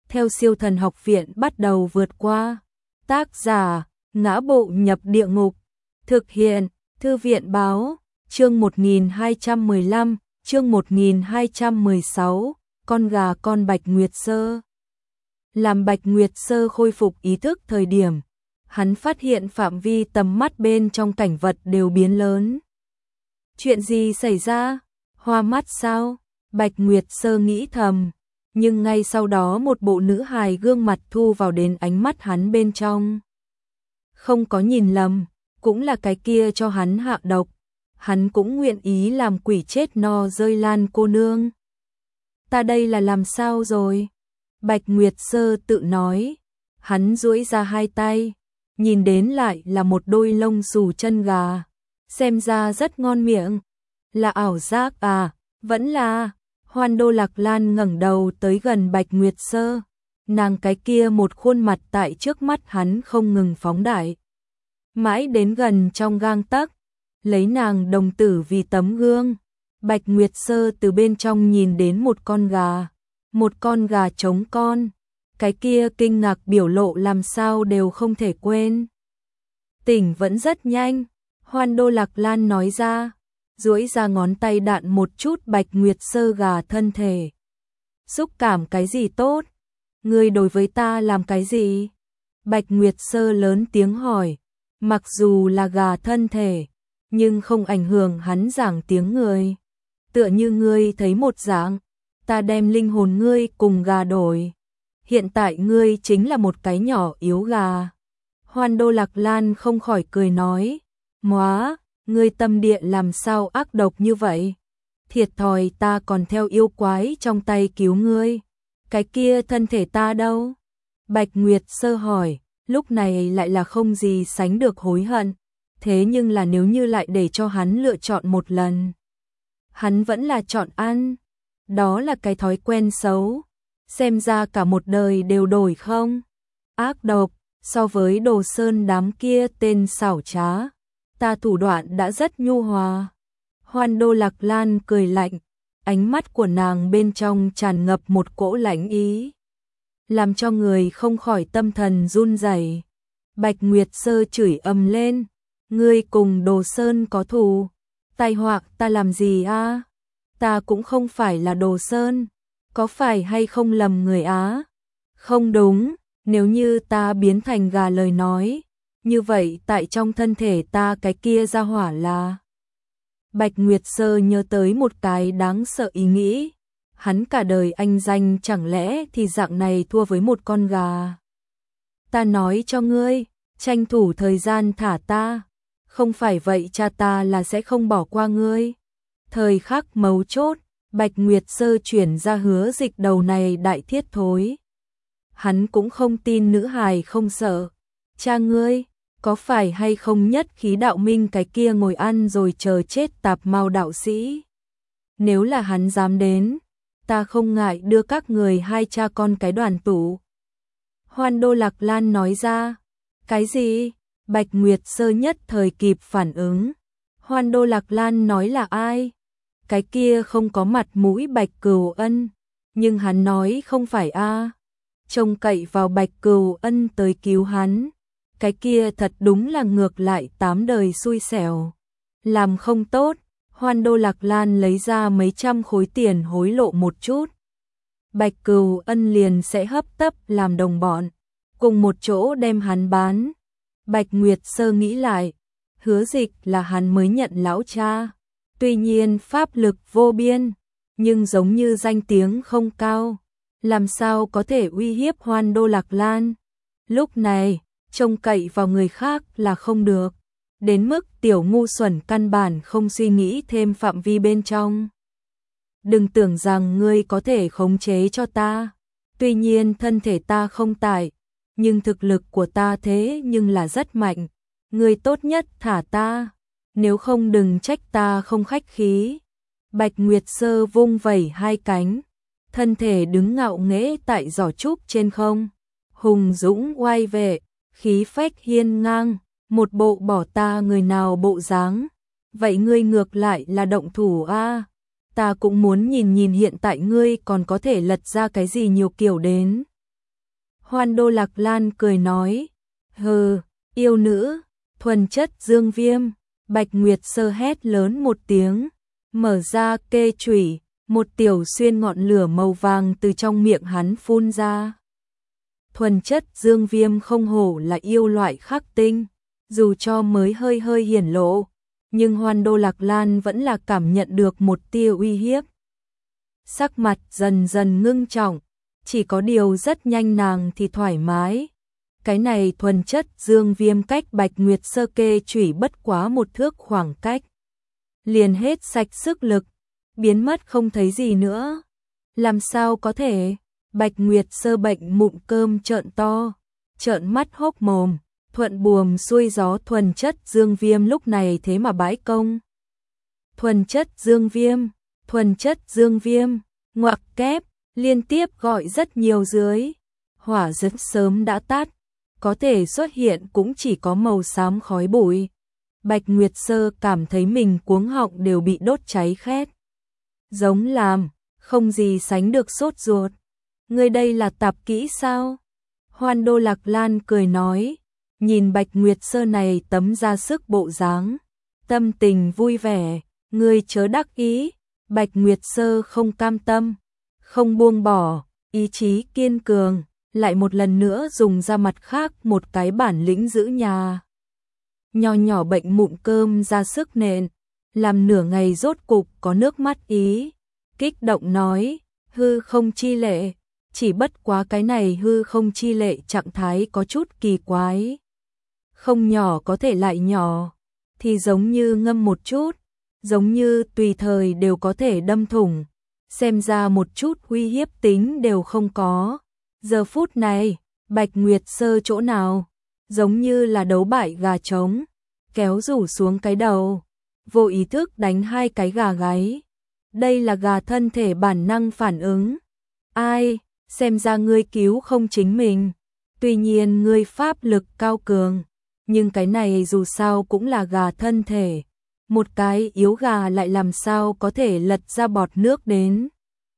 theo Siêu Thần Học Viện bắt đầu vượt qua. Tác giả: Ngã Bộ Nhập Địa Ngục. Thực hiện: Thư viện báo. Chương 1215, chương 1216, con gà con Bạch Nguyệt Sơ. Làm Bạch Nguyệt Sơ khôi phục ý thức thời điểm, hắn phát hiện phạm vi tầm mắt bên trong cảnh vật đều biến lớn. Chuyện gì xảy ra? Hoa mắt sao? Bạch Nguyệt Sơ nghĩ thầm, nhưng ngay sau đó một bộ nữ hài gương mặt thu vào đến ánh mắt hắn bên trong. Không có nhìn lầm, cũng là cái kia cho hắn hạ độc, hắn cũng nguyện ý làm quỷ chết no rơi Lan cô nương. Ta đây là làm sao rồi? Bạch Nguyệt Sơ tự nói, hắn duỗi ra hai tay, nhìn đến lại là một đôi lông xù chân gà, xem ra rất ngon miệng. Là ảo giác à? Vẫn là. Hoan Đô Lạc Lan ngẩng đầu tới gần Bạch Nguyệt Sơ, nàng cái kia một khuôn mặt tại trước mắt hắn không ngừng phóng đại. Mãi đến gần trong gang tấc, lấy nàng đồng tử vì tấm gương, Bạch Nguyệt Sơ từ bên trong nhìn đến một con gà trống con, cái kia kinh ngạc biểu lộ làm sao đều không thể quên. Tỉnh vẫn rất nhanh, Hoan Đô Lạc Lan nói ra, duỗi ra ngón tay đạn một chút Bạch Nguyệt Sơ gà thân thể. Xúc cảm cái gì tốt? Ngươi đối với ta làm cái gì? Bạch Nguyệt Sơ lớn tiếng hỏi, mặc dù là gà thân thể, nhưng không ảnh hưởng hắn giảng tiếng người. Tựa như ngươi thấy một dạng, ta đem linh hồn ngươi cùng gà đổi. Hiện tại ngươi chính là một cái nhỏ yếu gà. Hoan Đô Lạc Lan không khỏi cười nói, móa, ngươi tâm địa làm sao ác độc như vậy? Thiệt thòi ta còn theo yêu quái trong tay cứu ngươi. Cái kia thân thể ta đâu? Bạch Nguyệt Sơ hỏi, lúc này lại là không gì sánh được hối hận. Thế nhưng là nếu như lại để cho hắn lựa chọn một lần, hắn vẫn là chọn ăn. Đó là cái thói quen xấu. Xem ra cả một đời đều đổi không? Ác độc, so với Đồ Sơn đám kia tên xảo trá, ta thủ đoạn đã rất nhu hòa. Hoan Đô Lạc Lan cười lạnh, ánh mắt của nàng bên trong tràn ngập một cỗ lãnh ý, làm cho người không khỏi tâm thần run rẩy. Bạch Nguyệt Sơ chửi ầm lên, ngươi cùng Đồ Sơn có thù, tai họa ta làm gì a? Ta cũng không phải là Đồ Sơn, có phải hay không lầm người á? Không đúng, nếu như ta biến thành gà lời nói, như vậy tại trong thân thể ta cái kia ra hỏa là. Bạch Nguyệt Sơ nhớ tới một cái đáng sợ ý nghĩ, hắn cả đời anh danh chẳng lẽ thì dạng này thua với một con gà. Ta nói cho ngươi, tranh thủ thời gian thả ta, không phải vậy cha ta là sẽ không bỏ qua ngươi. Thời khắc mấu chốt, Bạch Nguyệt Sơ chuyển ra Hứa Dịch đầu này đại thiết thối. Hắn cũng không tin nữ hài không sợ. Cha ngươi, có phải hay không nhất khí đạo minh cái kia ngồi ăn rồi chờ chết tạp mau đạo sĩ? Nếu là hắn dám đến, ta không ngại đưa các người hai cha con cái đoàn tụ. Hoan Đô Lạc Lan nói ra. Cái gì? Bạch Nguyệt Sơ nhất thời kịp phản ứng. Hoan Đô Lạc Lan nói là ai? Cái kia không có mặt mũi Bạch Cửu Ân. Nhưng hắn nói không phải a. Trông cậy vào Bạch Cửu Ân tới cứu hắn. Cái kia thật đúng là ngược lại 8 đời xui xẻo. Làm không tốt, Hoan Đô Lạc Lan lấy ra mấy trăm khối tiền hối lộ một chút. Bạch Cửu Ân liền sẽ hấp tấp làm đồng bọn, cùng một chỗ đem hắn bán. Bạch Nguyệt Sơ nghĩ lại, Hứa Dịch là hắn mới nhận lão cha. Tuy nhiên pháp lực vô biên, nhưng giống như danh tiếng không cao, làm sao có thể uy hiếp Hoan Đô Lạc Lan. Lúc này, trông cậy vào người khác là không được, đến mức tiểu ngu xuẩn căn bản không suy nghĩ thêm phạm vi bên trong. Đừng tưởng rằng ngươi có thể khống chế cho ta, tuy nhiên thân thể ta không tại, nhưng thực lực của ta thế nhưng là rất mạnh, ngươi tốt nhất thả ta, nếu không đừng trách ta không khách khí. Bạch Nguyệt Sơ vung vẩy hai cánh, thân thể đứng ngạo nghễ tại giỏ trúc trên không, hùng dũng oai vệ, khí phách hiên ngang, một bộ bỏ ta người nào bộ dáng. Vậy ngươi ngược lại là động thủ a, ta cũng muốn nhìn nhìn hiện tại ngươi còn có thể lật ra cái gì nhiều kiểu đến. Hoan Đô Lạc Lan cười nói, hừ, yêu nữ, thuần chất dương viêm. Bạch Nguyệt Sơ hét lớn một tiếng, mở ra kê chủy, một tiểu xuyên ngọn lửa màu vàng từ trong miệng hắn phun ra. Thuần chất dương viêm không hổ là yêu loại khắc tinh, dù cho mới hơi hơi hiển lộ, nhưng Hoan Đô Lạc Lan vẫn là cảm nhận được một tia uy hiếp. Sắc mặt dần dần ngưng trọng, chỉ có điều rất nhanh nàng thì thoải mái. Cái này thuần chất dương viêm cách Bạch Nguyệt Sơ kê chủy bất quá một thước khoảng cách. Liền hết sạch sức lực, biến mất không thấy gì nữa. Làm sao có thể? Bạch Nguyệt Sơ bệnh mụn cơm trợn to, trợn mắt hốc mồm, thuận buồm xuôi gió thuần chất dương viêm lúc này thế mà bãi công. Thuần chất dương viêm, thuần chất dương viêm, ngoặc kép, liên tiếp gọi rất nhiều dưới. Hỏa rất sớm đã tắt, có thể xuất hiện cũng chỉ có màu xám khói bụi. Bạch Nguyệt Sơ cảm thấy mình cuống họng đều bị đốt cháy khét. Giống làm, không gì sánh được sốt ruột. Ngươi đây là tạp kỹ sao? Hoan Đô Lạc Lan cười nói, nhìn Bạch Nguyệt Sơ này tấm ra sức bộ dáng, tâm tình vui vẻ, ngươi chớ đắc ý. Bạch Nguyệt Sơ không cam tâm, không buông bỏ, ý chí kiên cường, lại một lần nữa dùng ra mặt khác một cái bản lĩnh giữ nhà. Nho nhỏ bệnh mụn cơm ra sức nện, làm nửa ngày rốt cục có nước mắt ý, kích động nói, hư không chi lệ, chỉ bất quá cái này hư không chi lệ trạng thái có chút kỳ quái. Không nhỏ có thể lại nhỏ, thì giống như ngâm một chút, giống như tùy thời đều có thể đâm thủng, xem ra một chút uy hiếp tính đều không có. Giờ phút này, Bạch Nguyệt Sơ chỗ nào, giống như là đấu bại gà trống, kéo rủ xuống cái đầu, vô ý thức đánh hai cái gà gáy. Đây là gà thân thể bản năng phản ứng. Ai, xem ra ngươi cứu không chính mình. Tuy nhiên ngươi pháp lực cao cường, nhưng cái này dù sao cũng là gà thân thể. Một cái yếu gà lại làm sao có thể lật ra bọt nước đến.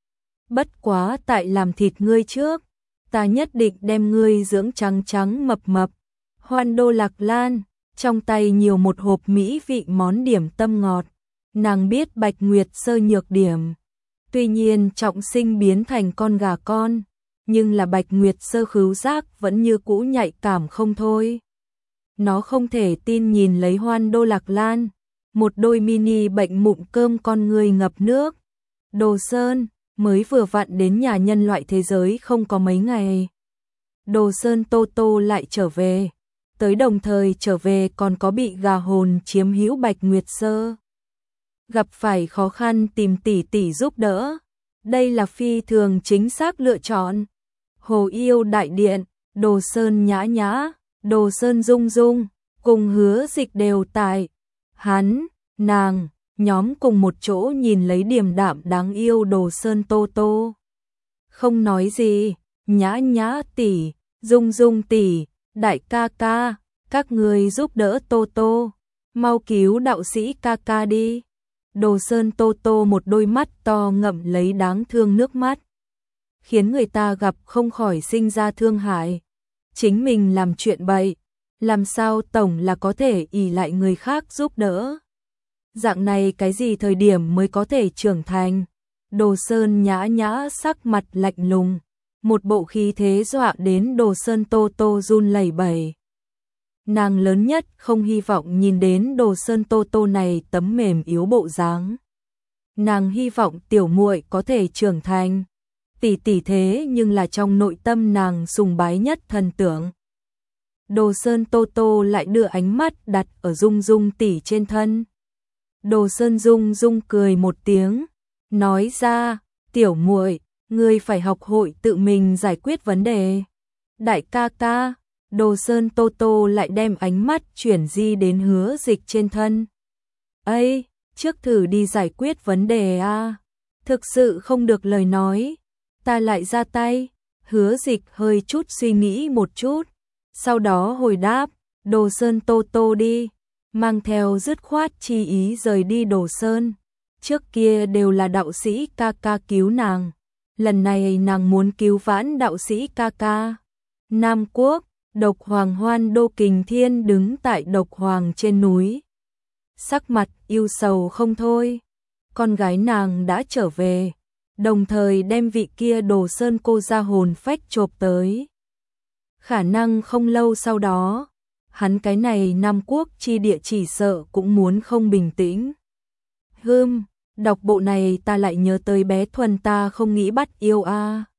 Bất quá tại làm thịt ngươi trước, ta nhất định đem ngươi dưỡng trắng trắng mập mập. Hoan Đô Lạc Lan, trong tay nhiều một hộp mỹ vị món điểm tâm ngọt. Nàng biết Bạch Nguyệt Sơ nhược điểm. Tuy nhiên trọng sinh biến thành con gà con, nhưng là Bạch Nguyệt Sơ khứu giác vẫn như cũ nhạy cảm không thôi. Nó không thể tin nhìn lấy Hoan Đô Lạc Lan, một đôi mini bệnh mụn cơm con người ngập nước. Đồ Sơn, mới vừa vặn đến nhà nhân loại thế giới không có mấy ngày. Đồ Sơn Tô Tô lại trở về, tới đồng thời trở về còn có bị gà hồn chiếm hữu Bạch Nguyệt Sơ. Gặp phải khó khăn tìm tỷ tỷ giúp đỡ, đây là phi thường chính xác lựa chọn. Hồ Yêu Đại Điện, Đồ Sơn Nhã Nhã, Đồ Sơn Dung Dung, cùng Hứa Dịch đều tại. Hắn, nàng, nhóm cùng một chỗ nhìn lấy điềm đạm đáng yêu Đồ Sơn Tô Tô. Không nói gì, Nhã Nhã tỷ, Dung Dung tỷ, đại ca ca, các người giúp đỡ Tô Tô, mau cứu đạo sĩ ca ca đi. Đồ Sơn Tô Tô một đôi mắt to ngậm lấy đáng thương nước mắt, khiến người ta gặp không khỏi sinh ra thương hại. Chính mình làm chuyện bậy, làm sao tổng là có thể ỷ lại người khác giúp đỡ. Dạng này cái gì thời điểm mới có thể trưởng thành? Đồ Sơn Nhã Nhã sắc mặt lạnh lùng, một bộ khí thế dọa đến Đồ Sơn Tô Tô run lẩy bẩy. Nàng lớn nhất không hy vọng nhìn đến Đồ Sơn Tô Tô này tấm mềm yếu bộ dáng. Nàng hy vọng tiểu muội có thể trưởng thành. Tỷ tỷ thế nhưng là trong nội tâm nàng sùng bái nhất thần tượng. Đồ Sơn Tô Tô lại đưa ánh mắt đặt ở Dung Dung tỷ trên thân. Đồ Sơn Dung Dung cười một tiếng, nói ra, tiểu muội, ngươi phải học hội tự mình giải quyết vấn đề. Đại ca ca, Đồ Sơn Tô Tô lại đem ánh mắt chuyển di đến Hứa Dịch trên thân. Ây, trước thử đi giải quyết vấn đề a. Thực sự không được lời nói, ta lại ra tay. Hứa Dịch hơi chút suy nghĩ một chút, sau đó hồi đáp, Đồ Sơn Tô Tô đi, mang theo dứt khoát chi ý rời đi Đồ Sơn. Trước kia đều là đạo sĩ ca ca cứu nàng, lần này nàng muốn cứu vãn đạo sĩ ca ca. Nam Quốc, Độc Hoàng Hoan Đô Kình Thiên đứng tại Độc Hoàng trên núi. Sắc mặt ưu sầu không thôi, con gái nàng đã trở về, đồng thời đem vị kia Đồ Sơn cô ra hồn phách chộp tới. Khả năng không lâu sau đó, hắn cái này Nam Quốc chi địa chỉ sợ cũng muốn không bình tĩnh. Đọc bộ này ta lại nhớ tới bé Thuần ta không nghĩ bắt yêu a.